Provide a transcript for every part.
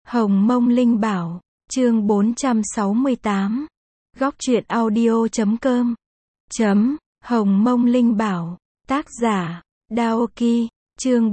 Hồng Mông Linh Bảo, chương 468. Góc truyện audio.com. Hồng Mông Linh Bảo, tác giả, Daoki, chương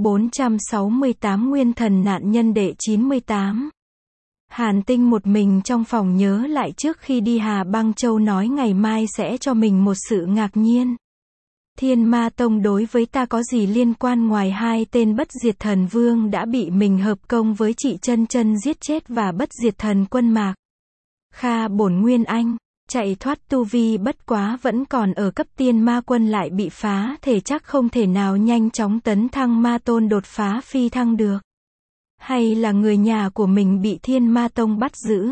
468 Nguyên thần nạn nhân đệ 98. Hàn Tinh một mình trong phòng nhớ lại trước khi đi Hà Băng Châu nói ngày mai sẽ cho mình một sự ngạc nhiên. Thiên Ma Tông đối với ta có gì liên quan ngoài hai tên bất diệt thần vương đã bị mình hợp công với chị Chân Chân giết chết và bất diệt thần quân Mạc Kha bổn Nguyên Anh, chạy thoát tu vi bất quá vẫn còn ở cấp tiên ma quân lại bị phá thể chắc không thể nào nhanh chóng tấn thăng ma tôn đột phá phi thăng được. Hay là người nhà của mình bị Thiên Ma Tông bắt giữ?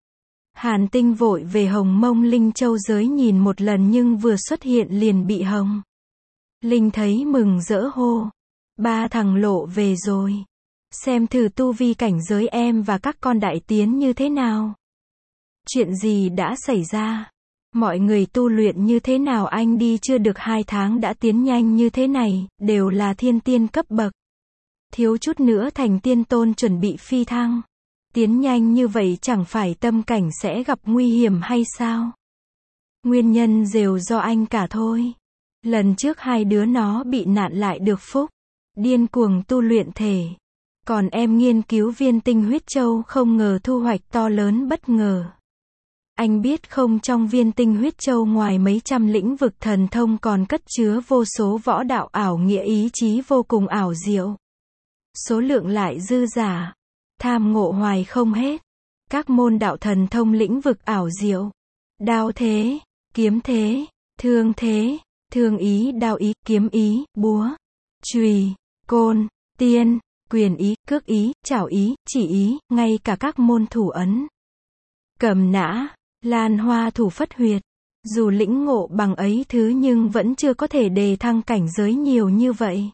Hàn Tinh vội về Hồng Mông Linh Châu giới nhìn một lần nhưng vừa xuất hiện liền bị Hồng Linh thấy mừng rỡ hô. Ba thằng lộ về rồi. Xem thử tu vi cảnh giới em và các con đại tiến như thế nào. Chuyện gì đã xảy ra? Mọi người tu luyện như thế nào anh đi chưa được 2 tháng đã tiến nhanh như thế này, đều là thiên tiên cấp bậc. Thiếu chút nữa thành tiên tôn chuẩn bị phi thăng. Tiến nhanh như vậy chẳng phải tâm cảnh sẽ gặp nguy hiểm hay sao? Nguyên nhân đều do anh cả thôi. Lần trước hai đứa nó bị nạn lại được phúc. Điên cuồng tu luyện thể. Còn em nghiên cứu viên tinh huyết châu không ngờ thu hoạch to lớn bất ngờ. Anh biết không, trong viên tinh huyết châu ngoài mấy trăm lĩnh vực thần thông còn cất chứa vô số võ đạo ảo nghĩa ý chí vô cùng ảo diệu. Số lượng lại dư dả. Tham ngộ hoài không hết. Các môn đạo thần thông lĩnh vực ảo diệu. Đao thế, kiếm thế, thương thế, thương ý, đao ý, kiếm ý, búa, chùy, côn, tiên, quyền ý, cước ý, trảo ý, chỉ ý, ngay cả các môn thủ ấn. Cầm nã, lan hoa thủ phất huyệt. Dù lĩnh ngộ bằng ấy thứ nhưng vẫn chưa có thể đề thăng cảnh giới nhiều như vậy.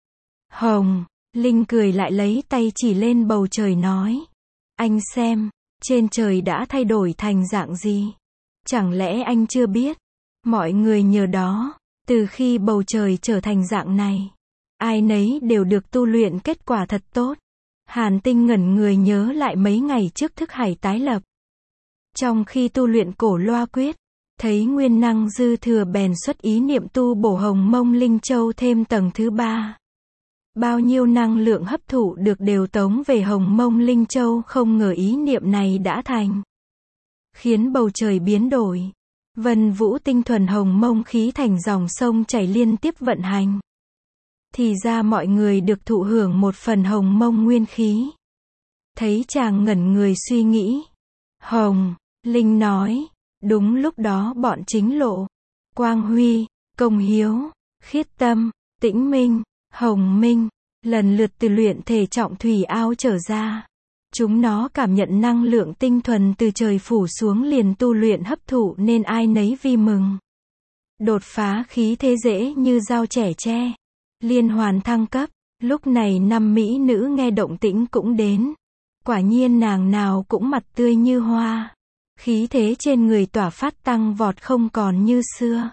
Hồng Linh cười lại lấy tay chỉ lên bầu trời nói. Anh xem, trên trời đã thay đổi thành dạng gì? Chẳng lẽ anh chưa biết? Mọi người nhờ đó, từ khi bầu trời trở thành dạng này, ai nấy đều được tu luyện kết quả thật tốt. Hàn Tinh ngẩn người nhớ lại mấy ngày trước thức hải tái lập. Trong khi tu luyện cổ loa quyết, thấy nguyên năng dư thừa bèn xuất ý niệm tu bổ Hồng Mông Linh Châu thêm tầng thứ 3. Bao nhiêu năng lượng hấp thụ được đều tống về Hồng Mông Linh Châu, không ngờ ý niệm này đã thành. Khiến bầu trời biến đổi. Vân vũ tinh thuần hồng mông khí thành dòng sông chảy liên tiếp vận hành. Thì ra mọi người được thụ hưởng một phần hồng mông nguyên khí. Thấy chàng ngẩn người suy nghĩ. Hồng Linh nói. Đúng lúc đó bọn chính lộ, Quang Huy, Công Hiếu, Khiết Tâm, Tĩnh Minh, Hồng Minh, lần lượt từ luyện thể trọng thủy ao trở ra. Chúng nó cảm nhận năng lượng tinh thuần từ trời phủ xuống liền tu luyện hấp thụ nên ai nấy vi mừng. Đột phá khí thế dễ như dao trẻ tre. Liên hoàn thăng cấp. Lúc này 5 mỹ nữ nghe động tĩnh cũng đến. Quả nhiên nàng nào cũng mặt tươi như hoa. Khí thế trên người tỏa phát tăng vọt không còn như xưa.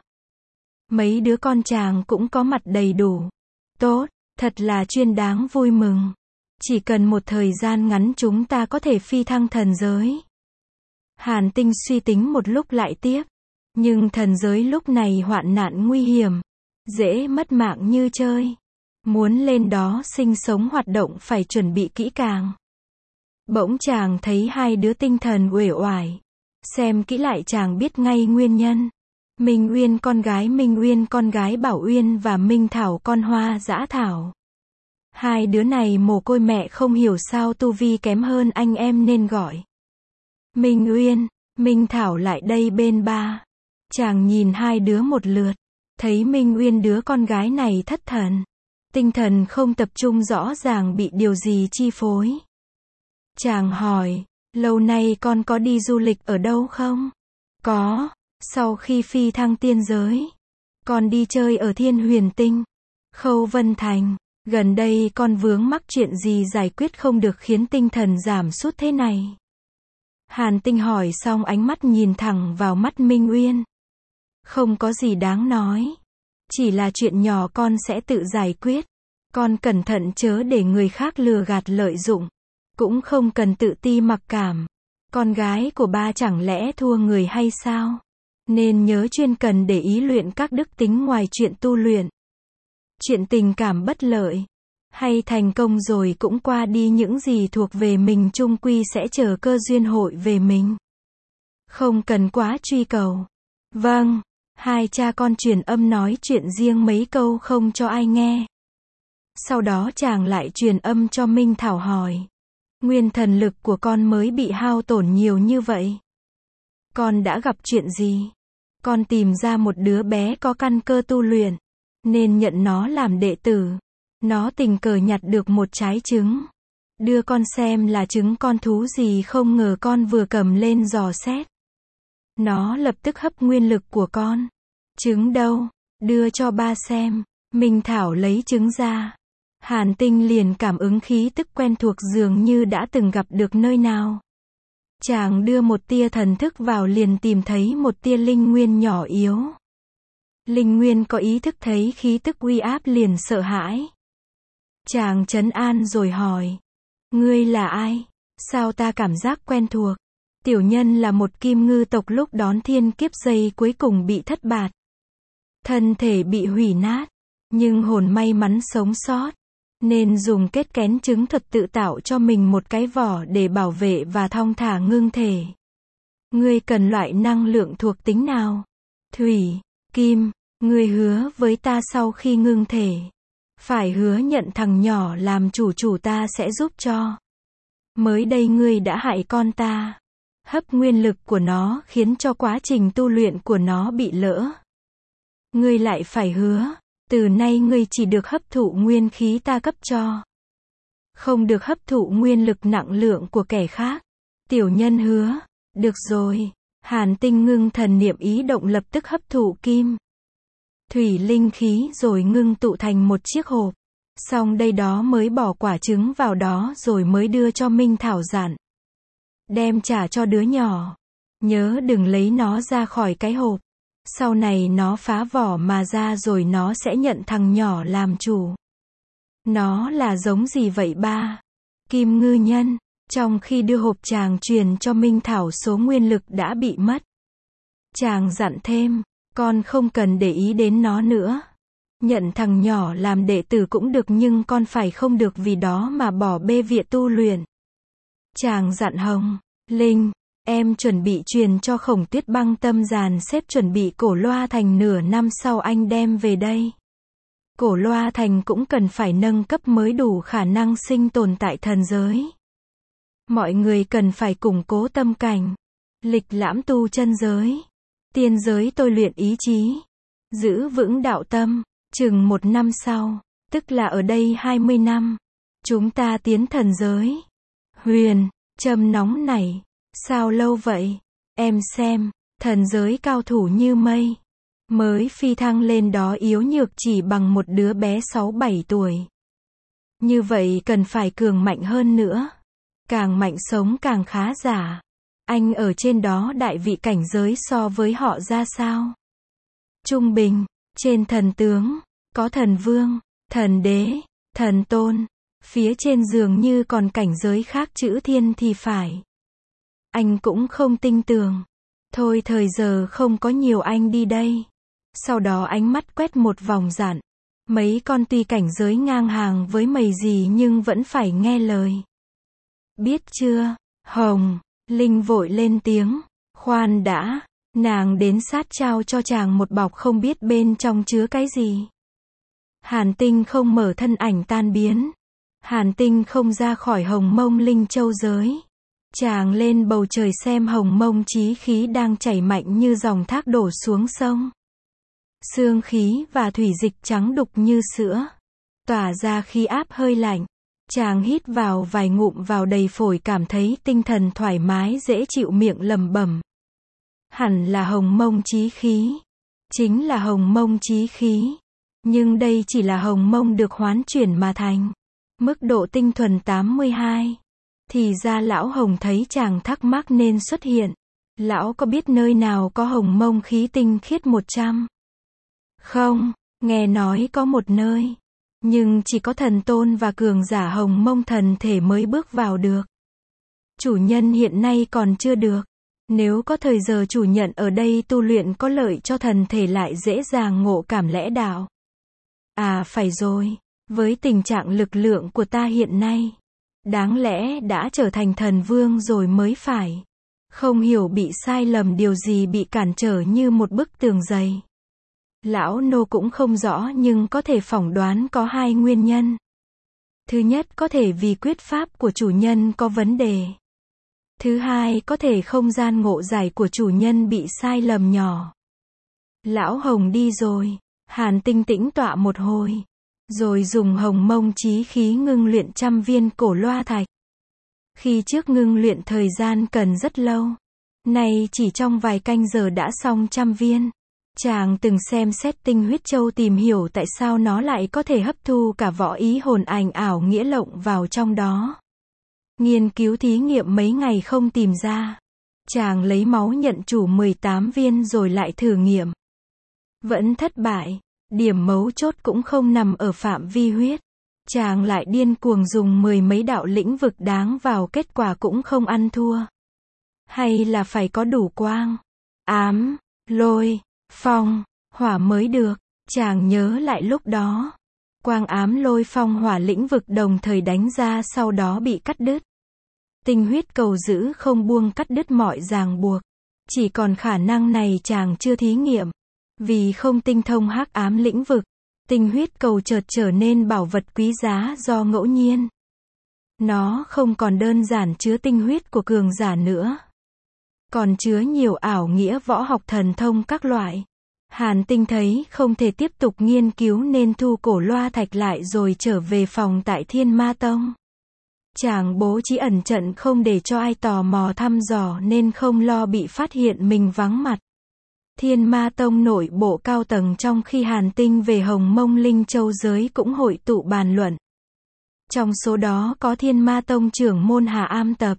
Mấy đứa con chàng cũng có mặt đầy đủ. Tốt, thật là chuyên đáng vui mừng. Chỉ cần một thời gian ngắn chúng ta có thể phi thăng thần giới. Hàn Tinh suy tính một lúc lại tiếp. Nhưng thần giới lúc này hoạn nạn nguy hiểm. Dễ mất mạng như chơi. Muốn lên đó sinh sống hoạt động phải chuẩn bị kỹ càng. Bỗng chàng thấy hai đứa tinh thần uể oải. Xem kỹ lại chàng biết ngay nguyên nhân. Minh Uyên con gái Bảo Uyên và Minh Thảo con Hoa Dã Thảo. Hai đứa này mồ côi mẹ không hiểu sao tu vi kém hơn anh em nên gọi Minh Uyên, Minh Thảo lại đây bên ba. Chàng nhìn hai đứa một lượt, thấy Minh Uyên đứa con gái này thất thần. Tinh thần không tập trung rõ ràng bị điều gì chi phối. Chàng hỏi, lâu nay con có đi du lịch ở đâu không? Có, sau khi phi thăng tiên giới. Con đi chơi ở Thiên Huyền Tinh, Khâu Vân Thành. Gần đây con vướng mắc chuyện gì giải quyết không được khiến tinh thần giảm sút thế này? Hàn Tinh hỏi xong ánh mắt nhìn thẳng vào mắt Minh Uyên. Không có gì đáng nói. Chỉ là chuyện nhỏ con sẽ tự giải quyết. Con cẩn thận chớ để người khác lừa gạt lợi dụng. Cũng không cần tự ti mặc cảm. Con gái của ba chẳng lẽ thua người hay sao? Nên nhớ chuyên cần để ý luyện các đức tính ngoài chuyện tu luyện. Chuyện tình cảm bất lợi hay thành công rồi cũng qua đi, những gì thuộc về mình chung quy sẽ chờ cơ duyên hội về mình. Không cần quá truy cầu. Vâng, hai cha con truyền âm nói chuyện riêng mấy câu không cho ai nghe. Sau đó chàng lại truyền âm cho Minh Thảo hỏi. Nguyên thần lực của con mới bị hao tổn nhiều như vậy. Con đã gặp chuyện gì? Con tìm ra một đứa bé có căn cơ tu luyện, nên nhận nó làm đệ tử. Nó tình cờ nhặt được một trái trứng. Đưa con xem là trứng con thú gì, không ngờ con vừa cầm lên dò xét. Nó lập tức hấp nguyên lực của con. Trứng đâu? Đưa cho ba xem. Minh Thảo lấy trứng ra. Hàn Tinh liền cảm ứng khí tức quen thuộc dường như đã từng gặp được nơi nào. Chàng đưa một tia thần thức vào liền tìm thấy một tia linh nguyên nhỏ yếu. Linh nguyên có ý thức thấy khí tức uy áp liền sợ hãi. Chàng trấn an rồi hỏi. Ngươi là ai? Sao ta cảm giác quen thuộc? Tiểu nhân là một kim ngư tộc lúc đón thiên kiếp giây cuối cùng bị thất bạt. Thân thể bị hủy nát, nhưng hồn may mắn sống sót. Nên dùng kết kén trứng thuật tự tạo cho mình một cái vỏ để bảo vệ và thong thả ngưng thể. Ngươi cần loại năng lượng thuộc tính nào? Thủy, kim, ngươi hứa với ta sau khi ngưng thể. Phải hứa nhận thằng nhỏ làm chủ ta sẽ giúp cho. Mới đây ngươi đã hại con ta. Hấp nguyên lực của nó khiến cho quá trình tu luyện của nó bị lỡ. Ngươi lại phải hứa. Từ nay ngươi chỉ được hấp thụ nguyên khí ta cấp cho. Không được hấp thụ nguyên lực nặng lượng của kẻ khác. Tiểu nhân hứa. Được rồi. Hàn Tinh ngưng thần niệm ý động lập tức hấp thụ kim, thủy linh khí rồi ngưng tụ thành một chiếc hộp. Xong đây đó mới bỏ quả trứng vào đó rồi mới đưa cho Minh Thảo dặn. Đem trả cho đứa nhỏ. Nhớ đừng lấy nó ra khỏi cái hộp. Sau này nó phá vỏ mà ra rồi nó sẽ nhận thằng nhỏ làm chủ. Nó là giống gì vậy ba? Kim ngư nhân. Trong khi đưa hộp chàng truyền cho Minh Thảo số nguyên lực đã bị mất. Chàng dặn thêm, con không cần để ý đến nó nữa. Nhận thằng nhỏ làm đệ tử cũng được nhưng con phải không được vì đó mà bỏ bê việc tu luyện. Chàng dặn Hồng, Linh, em chuẩn bị truyền cho Khổng Tuyết Băng tâm dàn xếp chuẩn bị cổ loa thành nửa năm sau anh đem về đây. Cổ loa thành cũng cần phải nâng cấp mới đủ khả năng sinh tồn tại thần giới. Mọi người cần phải củng cố tâm cảnh, lịch lãm tu chân giới, tiên giới tôi luyện ý chí, giữ vững đạo tâm. Chừng 1 năm sau, tức là ở đây 20 năm, chúng ta tiến thần giới. Huyền, châm nóng này, sao lâu vậy? Em xem, thần giới cao thủ như mây, mới phi thăng lên đó yếu nhược chỉ bằng một đứa bé 6-7 tuổi. Như vậy cần phải cường mạnh hơn nữa. Càng mạnh sống càng khá giả. Anh ở trên đó đại vị cảnh giới so với họ ra sao? Trung bình, trên thần tướng, có thần vương, thần đế, thần tôn. Phía trên dường như còn cảnh giới khác chữ thiên thì phải. Anh cũng không tin tưởng. Thôi thời giờ không có nhiều anh đi đây. Sau đó ánh mắt quét một vòng dặn. Mấy con tuy cảnh giới ngang hàng với mày gì nhưng vẫn phải nghe lời. Biết chưa? Hồng, Linh vội lên tiếng. Khoan đã, nàng đến sát trao cho chàng một bọc không biết bên trong chứa cái gì. Hàn Tinh không mở thân ảnh tan biến. Hàn Tinh không ra khỏi Hồng Mông Linh Châu giới. Chàng lên bầu trời xem Hồng Mông chí khí đang chảy mạnh như dòng thác đổ xuống sông. Xương khí và thủy dịch trắng đục như sữa, tỏa ra khí áp hơi lạnh. Chàng hít vào vài ngụm vào đầy phổi cảm thấy tinh thần thoải mái dễ chịu, miệng lẩm bẩm. Hẳn là Hồng Mông chí khí. Chính là Hồng Mông chí khí. Nhưng đây chỉ là Hồng Mông được hoán chuyển mà thành. Mức độ tinh thuần 82. Thì ra lão Hồng thấy chàng thắc mắc nên xuất hiện. Lão có biết nơi nào có Hồng Mông khí tinh khiết 100? Không, nghe nói có một nơi. Nhưng chỉ có thần tôn và cường giả hồng mông thần thể mới bước vào được. Chủ nhân hiện nay còn chưa được. Nếu có thời giờ chủ nhận ở đây tu luyện có lợi cho thần thể lại dễ dàng ngộ cảm lẽ đạo. À phải rồi, với tình trạng lực lượng của ta hiện nay, đáng lẽ đã trở thành thần vương rồi mới phải. Không hiểu bị sai lầm điều gì bị cản trở như một bức tường dày. Lão nô cũng không rõ nhưng có thể phỏng đoán có hai nguyên nhân. Thứ nhất có thể vì quyết pháp của chủ nhân có vấn đề. Thứ hai có thể không gian ngộ giải của chủ nhân bị sai lầm nhỏ. Lão Hồng đi rồi, Hàn Tinh tĩnh tọa một hồi. Rồi dùng hồng mông chí khí ngưng luyện 100 viên cổ loa thạch. Khi trước ngưng luyện thời gian cần rất lâu. Nay chỉ trong vài canh giờ đã xong 100 viên. Chàng từng xem xét tinh huyết châu tìm hiểu tại sao nó lại có thể hấp thu cả võ ý hồn ảnh ảo nghĩa lộng vào trong đó. Nghiên cứu thí nghiệm mấy ngày không tìm ra. Chàng lấy máu nhận chủ 18 viên rồi lại thử nghiệm. Vẫn thất bại. Điểm mấu chốt cũng không nằm ở phạm vi huyết. Chàng lại điên cuồng dùng 10 mấy đạo lĩnh vực đáng vào kết quả cũng không ăn thua. Hay là phải có đủ quang, ám, lôi, phong, hỏa mới được. Chàng nhớ lại lúc đó. Quang ám lôi phong hỏa lĩnh vực đồng thời đánh ra sau đó bị cắt đứt. Tinh huyết cầu giữ không buông cắt đứt mọi ràng buộc. Chỉ còn khả năng này chàng chưa thí nghiệm. Vì không tinh thông hắc ám lĩnh vực, tinh huyết cầu chợt trở nên bảo vật quý giá do ngẫu nhiên. Nó không còn đơn giản chứa tinh huyết của cường giả nữa. Còn chứa nhiều ảo nghĩa võ học thần thông các loại. Hàn Tinh thấy không thể tiếp tục nghiên cứu nên thu cổ loa thạch lại rồi trở về phòng tại Thiên Ma Tông. Chàng bố trí ẩn trận không để cho ai tò mò thăm dò nên không lo bị phát hiện mình vắng mặt. Thiên Ma Tông nội bộ cao tầng trong khi Hàn Tinh về Hồng Mông Linh Châu giới cũng hội tụ bàn luận. Trong số đó có Thiên Ma Tông trưởng môn Hà Am Tập.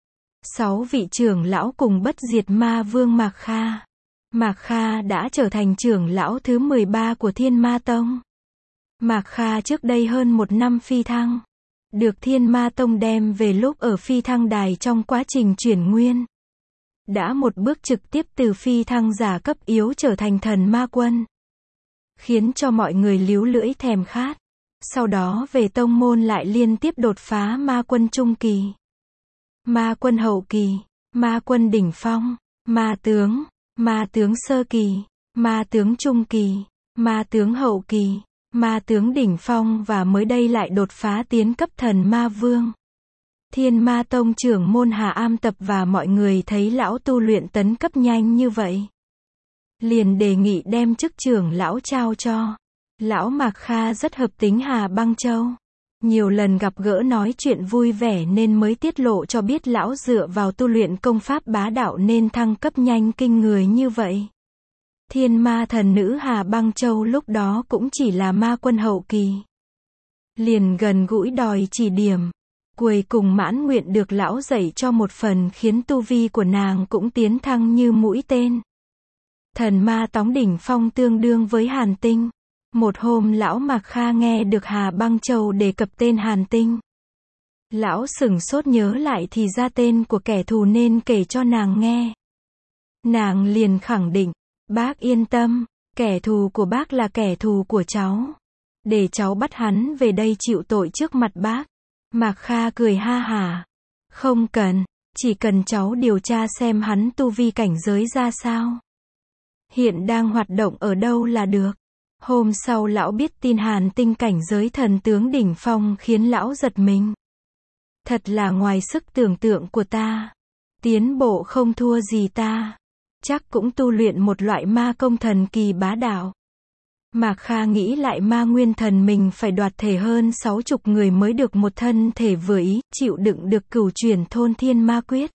6 vị trưởng lão cùng bất diệt ma vương Mạc Kha. Mạc Kha đã trở thành trưởng lão thứ 13 của Thiên Ma Tông. Mạc Kha trước đây hơn 1 năm phi thăng. Được Thiên Ma Tông đem về lúc ở phi thăng đài trong quá trình chuyển nguyên. Đã một bước trực tiếp từ phi thăng giả cấp yếu trở thành thần ma quân. Khiến cho mọi người líu lưỡi thèm khát. Sau đó về tông môn lại liên tiếp đột phá ma quân trung kỳ, ma quân hậu kỳ, ma quân đỉnh phong, ma tướng sơ kỳ, ma tướng trung kỳ, ma tướng hậu kỳ, ma tướng đỉnh phong và mới đây lại đột phá tiến cấp thần ma vương. Thiên Ma Tông trưởng môn Hà Am Tập và mọi người thấy lão tu luyện tấn cấp nhanh như vậy. Liền đề nghị đem chức trưởng lão trao cho. Lão Mạc Kha rất hợp tính Hà Băng Châu. Nhiều lần gặp gỡ nói chuyện vui vẻ nên mới tiết lộ cho biết lão dựa vào tu luyện công pháp bá đạo nên thăng cấp nhanh kinh người như vậy. Thiên ma thần nữ Hà Băng Châu lúc đó cũng chỉ là ma quân hậu kỳ. Liền gần gũi đòi chỉ điểm. Cuối cùng mãn nguyện được lão dạy cho một phần khiến tu vi của nàng cũng tiến thăng như mũi tên. Thần ma tóng đỉnh phong tương đương với Hàn Tinh. Một hôm lão Mạc Kha nghe được Hà Băng Châu đề cập tên Hàn Tinh. Lão sửng sốt nhớ lại thì ra tên của kẻ thù nên kể cho nàng nghe. Nàng liền khẳng định, bác yên tâm, kẻ thù của bác là kẻ thù của cháu. Để cháu bắt hắn về đây chịu tội trước mặt bác. Mạc Kha cười ha hả. Không cần, chỉ cần cháu điều tra xem hắn tu vi cảnh giới ra sao. Hiện đang hoạt động ở đâu là được. Hôm sau lão biết tin Hàn Tinh cảnh giới thần tướng đỉnh phong khiến lão giật mình. Thật là ngoài sức tưởng tượng của ta. Tiến bộ không thua gì ta. Chắc cũng tu luyện một loại ma công thần kỳ bá đạo. Mạc Kha nghĩ lại ma nguyên thần mình phải đoạt thể hơn 60 người mới được một thân thể vừa ý, chịu đựng được cửu chuyển thôn thiên ma quyết.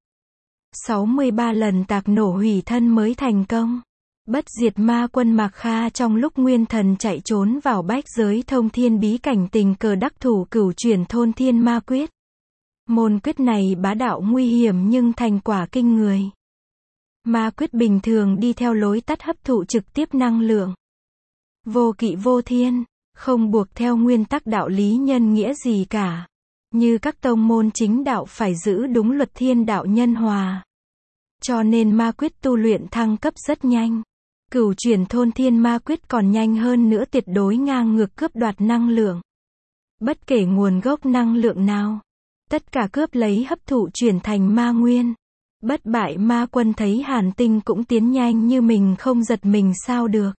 63 lần tạc nổ hủy thân mới thành công. Bất diệt ma quân Mạc Kha trong lúc nguyên thần chạy trốn vào bách giới thông thiên bí cảnh tình cờ đắc thủ cửu chuyển thôn thiên ma quyết. Môn quyết này bá đạo nguy hiểm nhưng thành quả kinh người. Ma quyết bình thường đi theo lối tắt hấp thụ trực tiếp năng lượng. Vô kỵ vô thiên, không buộc theo nguyên tắc đạo lý nhân nghĩa gì cả. Như các tông môn chính đạo phải giữ đúng luật thiên đạo nhân hòa. Cho nên ma quyết tu luyện thăng cấp rất nhanh. Cửu chuyển thôn thiên ma quyết còn nhanh hơn nữa, tuyệt đối ngang ngược cướp đoạt năng lượng. Bất kể nguồn gốc năng lượng nào, tất cả cướp lấy hấp thụ chuyển thành ma nguyên. Bất bại ma quân thấy Hàn Tinh cũng tiến nhanh như mình không giật mình sao được.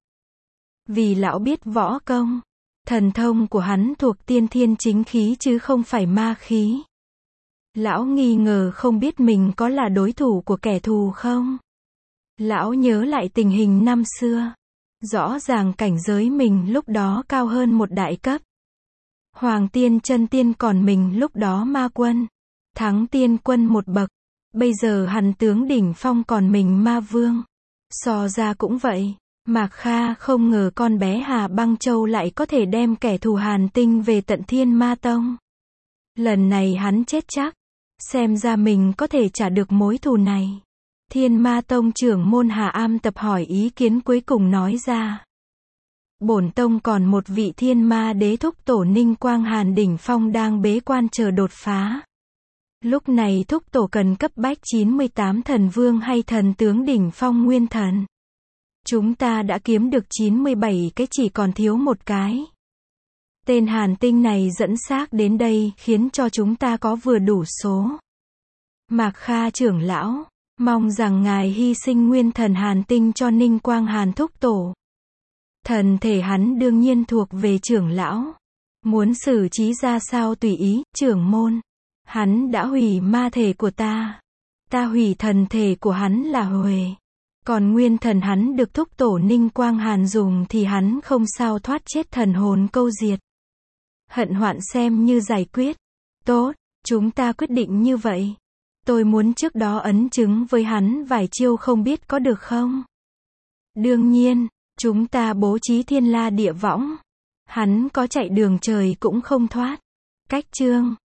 Vì lão biết võ công, thần thông của hắn thuộc tiên thiên chính khí chứ không phải ma khí. Lão nghi ngờ không biết mình có là đối thủ của kẻ thù không. Lão nhớ lại tình hình năm xưa. Rõ ràng cảnh giới mình lúc đó cao hơn một đại cấp. Hoàng tiên chân tiên còn mình lúc đó ma quân. Thắng tiên quân một bậc. Bây giờ hắn tướng đỉnh phong còn mình ma vương. So ra cũng vậy. Mạc Kha không ngờ con bé Hà Băng Châu lại có thể đem kẻ thù Hàn Tinh về tận Thiên Ma Tông. Lần này hắn chết chắc. Xem ra mình có thể trả được mối thù này. Thiên Ma Tông trưởng môn Hà Am Tập hỏi ý kiến cuối cùng nói ra. Bổn tông còn một vị thiên ma đế thúc tổ Ninh Quang Hàn đỉnh phong đang bế quan chờ đột phá. Lúc này thúc tổ cần cấp bách 98 thần vương hay thần tướng đỉnh phong nguyên thần. Chúng ta đã kiếm được 97 cái, chỉ còn thiếu một cái. Tên Hàn Tinh này dẫn xác đến đây khiến cho chúng ta có vừa đủ số. Mạc Kha trưởng lão, mong rằng ngài hy sinh nguyên thần Hàn Tinh cho Ninh Quang Hàn thúc tổ. Thần thể hắn đương nhiên thuộc về trưởng lão. Muốn xử trí ra sao tùy ý, trưởng môn. Hắn đã hủy ma thể của ta. Ta hủy thần thể của hắn là Huệ. Còn nguyên thần hắn được thúc tổ Ninh Quang Hàn dùng thì hắn không sao thoát chết, thần hồn câu diệt. Hận hoạn xem như giải quyết. Tốt, chúng ta quyết định như vậy. Tôi muốn trước đó ấn chứng với hắn vài chiêu, không biết có được không? Đương nhiên, chúng ta bố trí thiên la địa võng. Hắn có chạy đường trời cũng không thoát. Cách chương